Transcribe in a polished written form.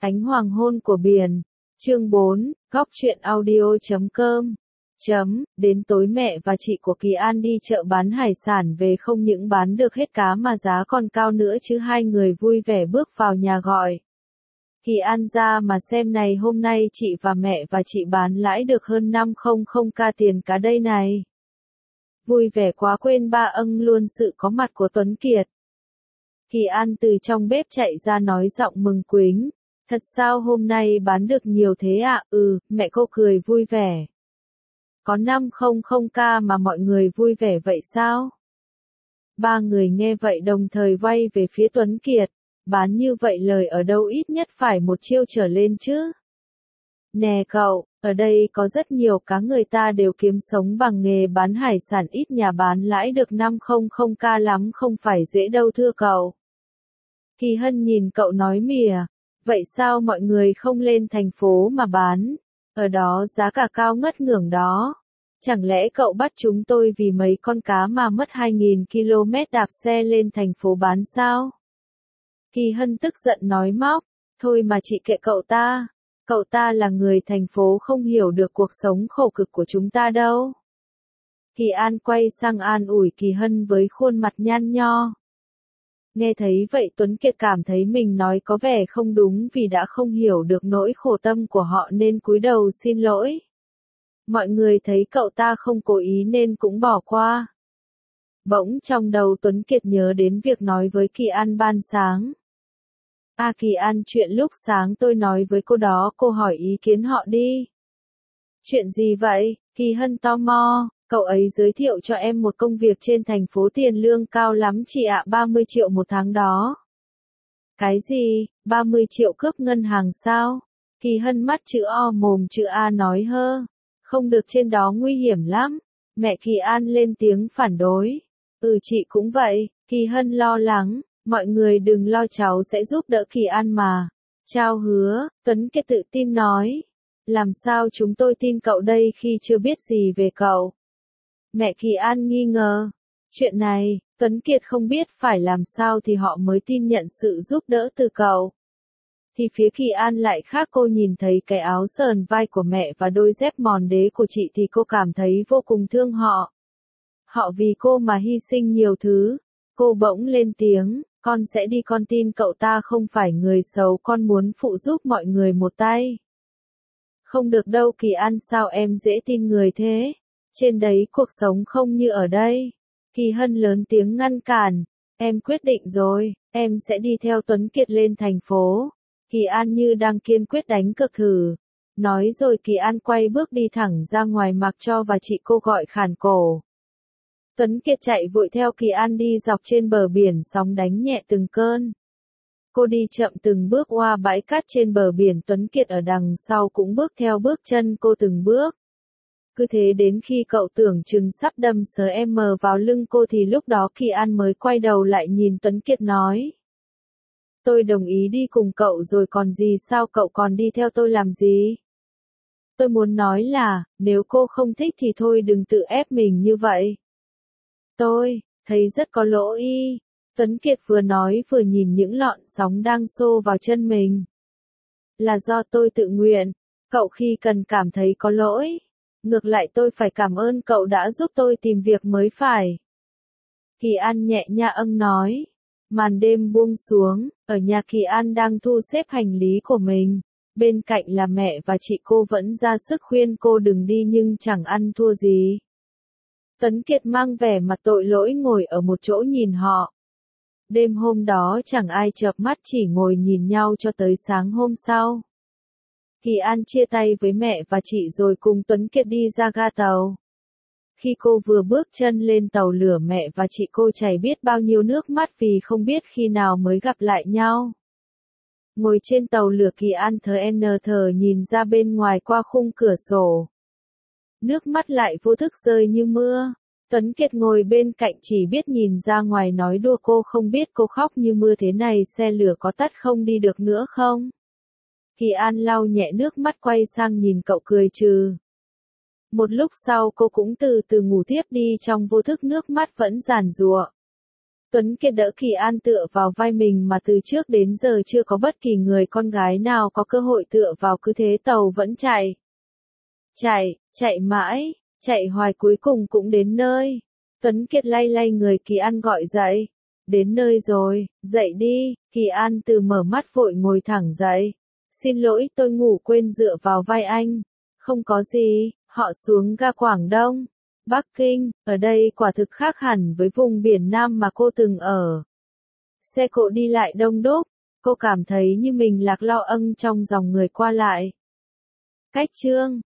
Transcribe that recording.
Ánh hoàng hôn của biển. Chương 4, góc truyện audio.com. Đến tối mẹ và chị của Kỳ An đi chợ bán hải sản về, không những bán được hết cá mà giá còn cao nữa chứ. Hai người vui vẻ bước vào nhà gọi Kỳ An ra mà xem này, hôm nay chị và mẹ và chị bán lãi được hơn 500k tiền cá đây này. Vui vẻ quá quên ba âng luôn sự có mặt của Tuấn Kiệt. Kỳ An từ trong bếp chạy ra nói giọng mừng quính. Thật sao hôm nay bán được nhiều thế ạ? Mẹ cô cười vui vẻ. Có 500k mà mọi người vui vẻ vậy sao? Ba người nghe vậy đồng thời vay về phía Tuấn Kiệt. Bán như vậy lời ở đâu ít nhất phải 1 triệu trở lên chứ. Nè cậu, ở đây có rất nhiều cá, người ta đều kiếm sống bằng nghề bán hải sản, ít nhà bán lãi được 500k lắm không phải dễ đâu thưa cậu. Kỳ Hân nhìn cậu nói mỉa. Vậy sao mọi người không lên thành phố mà bán? Ở đó giá cả cao ngất ngưởng đó. Chẳng lẽ cậu bắt chúng tôi vì mấy con cá mà mất 2.000 km đạp xe lên thành phố bán sao? Kỳ Hân tức giận nói móc. Thôi mà chị kệ cậu ta. Cậu ta là người thành phố không hiểu được cuộc sống khổ cực của chúng ta đâu. Kỳ An quay sang an ủi Kỳ Hân với khuôn mặt nhăn nho. Nghe thấy vậy Tuấn Kiệt cảm thấy mình nói có vẻ không đúng vì đã không hiểu được nỗi khổ tâm của họ nên cúi đầu xin lỗi. Mọi người thấy cậu ta không cố ý nên cũng bỏ qua. Bỗng trong đầu Tuấn Kiệt nhớ đến việc nói với Kỳ An ban sáng. Kỳ An, chuyện lúc sáng tôi nói với cô đó, cô hỏi ý kiến họ đi. Chuyện gì vậy? Kỳ Hân tò mò. Cậu ấy giới thiệu cho em một công việc trên thành phố, tiền lương cao lắm chị ạ, 30 triệu một tháng đó. Cái gì, 30 triệu cướp ngân hàng sao? Kỳ Hân mắt chữ O mồm chữ A nói hơ. Không được, trên đó nguy hiểm lắm. Mẹ Kỳ An lên tiếng phản đối. Chị cũng vậy. Kỳ Hân lo lắng. Mọi người đừng lo, cháu sẽ giúp đỡ Kỳ An mà. Trao hứa, Tuấn Kiệt tự tin nói. Làm sao chúng tôi tin cậu đây khi chưa biết gì về cậu? Mẹ Kỳ An nghi ngờ. Chuyện này, Tuấn Kiệt không biết phải làm sao thì họ mới tin nhận sự giúp đỡ từ cậu. Thì phía Kỳ An lại khác, cô nhìn thấy cái áo sờn vai của mẹ và đôi dép mòn đế của chị thì cô cảm thấy vô cùng thương họ. Họ vì cô mà hy sinh nhiều thứ. Cô bỗng lên tiếng, con sẽ đi, con tin cậu ta không phải người xấu, con muốn phụ giúp mọi người một tay. Không được đâu Kỳ An, sao em dễ tin người thế? Trên đấy cuộc sống không như ở đây. Kỳ Hân lớn tiếng ngăn cản. Em quyết định rồi, em sẽ đi theo Tuấn Kiệt lên thành phố. Kỳ An như đang kiên quyết đánh cược thử. Nói rồi Kỳ An quay bước đi thẳng ra ngoài, mặc cho và chị cô gọi khản cổ. Tuấn Kiệt chạy vội theo Kỳ An đi dọc trên bờ biển, sóng đánh nhẹ từng cơn. Cô đi chậm từng bước qua bãi cát trên bờ biển, Tuấn Kiệt ở đằng sau cũng bước theo bước chân cô từng bước. Cứ thế đến khi cậu tưởng chừng sắp đâm sm vào lưng cô thì lúc đó Kỳ An mới quay đầu lại nhìn Tuấn Kiệt nói. Tôi đồng ý đi cùng cậu rồi còn gì, sao cậu còn đi theo tôi làm gì? Tôi muốn nói là, nếu cô không thích thì thôi, đừng tự ép mình như vậy. Tôi thấy rất có lỗi. Tuấn Kiệt vừa nói vừa nhìn những lọn sóng đang xô vào chân mình. Là do tôi tự nguyện. Cậu khi cần cảm thấy có lỗi. Ngược lại tôi phải cảm ơn cậu đã giúp tôi tìm việc mới phải. Kỳ An nhẹ nhàng nói. Màn đêm buông xuống, ở nhà Kỳ An đang thu xếp hành lý của mình. Bên cạnh là mẹ và chị, cô vẫn ra sức khuyên cô đừng đi nhưng chẳng ăn thua gì. Tuấn Kiệt mang vẻ mặt tội lỗi ngồi ở một chỗ nhìn họ. Đêm hôm đó chẳng ai chợp mắt, chỉ ngồi nhìn nhau cho tới sáng hôm sau. Kỳ An chia tay với mẹ và chị rồi cùng Tuấn Kiệt đi ra ga tàu. Khi cô vừa bước chân lên tàu lửa, mẹ và chị cô chảy biết bao nhiêu nước mắt vì không biết khi nào mới gặp lại nhau. Ngồi trên tàu lửa, Kỳ An thờ nhìn ra bên ngoài qua khung cửa sổ. Nước mắt lại vô thức rơi như mưa. Tuấn Kiệt ngồi bên cạnh chỉ biết nhìn ra ngoài nói đùa, cô không biết cô khóc như mưa thế này xe lửa có tắt không đi được nữa không? Kỳ An lau nhẹ nước mắt quay sang nhìn cậu cười trừ. Một lúc sau cô cũng từ từ ngủ tiếp đi trong vô thức, nước mắt vẫn giàn giụa. Tuấn Kiệt đỡ Kỳ An tựa vào vai mình mà từ trước đến giờ chưa có bất kỳ người con gái nào có cơ hội tựa vào, cứ thế tàu vẫn chạy. Chạy mãi, chạy hoài cuối cùng cũng đến nơi. Tuấn Kiệt lay lay người Kỳ An gọi dậy. Đến nơi rồi, dậy đi. Kỳ An từ mở mắt vội ngồi thẳng dậy. Xin lỗi, tôi ngủ quên dựa vào vai anh. Không có gì, họ xuống ga Quảng Đông, Bắc Kinh, ở đây quả thực khác hẳn với vùng biển Nam mà cô từng ở. Xe cộ đi lại đông đúc, cô cảm thấy như mình lạc lo âng trong dòng người qua lại. Cách chương